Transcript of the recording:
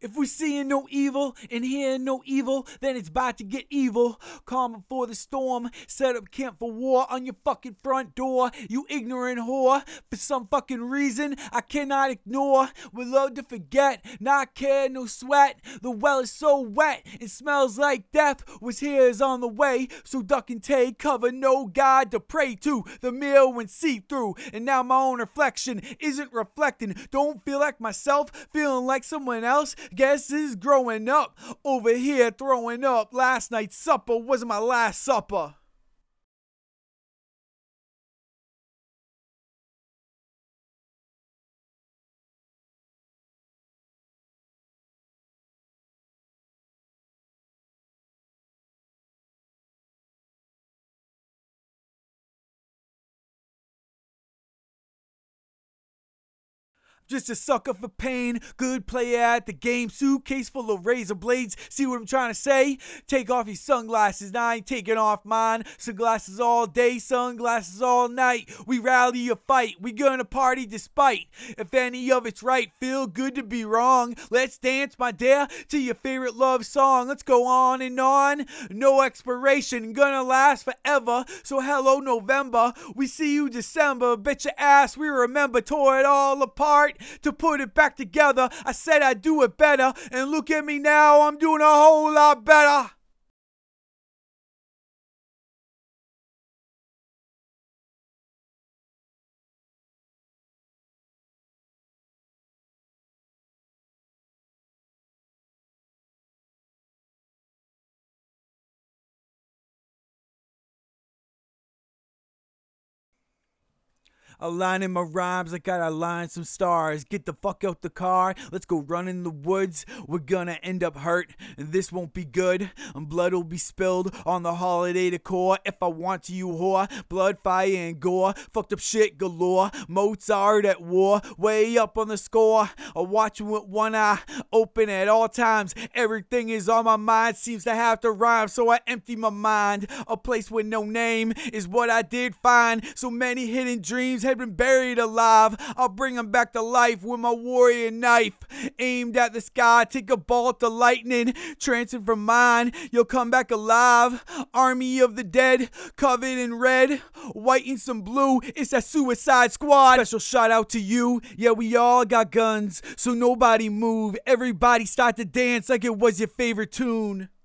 If we seeing no evil and hearing no evil, then it's about to get evil. Calm before the storm, set up camp for war on your fucking front door. You ignorant whore, for some fucking reason I cannot ignore. Would love to forget, not care, no sweat. The well is so wet, it smells like death. Was here is on the way, so duck and take cover. No God to pray to, the meal went see through. And now my own reflection isn't reflecting. Don't feel like myself, feeling like someone else. Guess this is growing up. Over here throwing up. Last night's supper wasn't my last supper. Just a sucker for pain, good player at the game, suitcase full of razor blades. See what I'm trying to say? Take off your sunglasses, now I ain't taking off mine. Sunglasses all day, sunglasses all night. We rally or fight, we gonna party despite. If any of it's right, feel good to be wrong. Let's dance, my dear, to your favorite love song. Let's go on and on. No expiration, gonna last forever. So hello November, we see you December. Bet your ass we remember, tore it all apart to put it back together. I said I'd do it better, and look at me now, I'm doing a whole lot better. Aligning my rhymes, I gotta align some stars. Get the fuck out the car, let's go run in the woods. We're gonna end up hurt, and this won't be good. And blood will be spilled on the holiday decor. If I want to, you whore. Blood, fire, and gore. Fucked up shit galore. Mozart at war, way up on the score. I watch with one eye open at all times. Everything is on my mind, seems to have to rhyme, so I empty my mind. A place with no name is what I did find. So many hidden dreams had been buried alive. I'll bring them back to life with my warrior knife. Aimed at the sky, take a bolt of lightning, transfer from mine, you'll come back alive. Army of the dead, covered in red, white and some blue, it's that Suicide Squad. Special shout out to you, yeah we all got guns, so nobody move. Everybody start to dance like it was your favorite tune.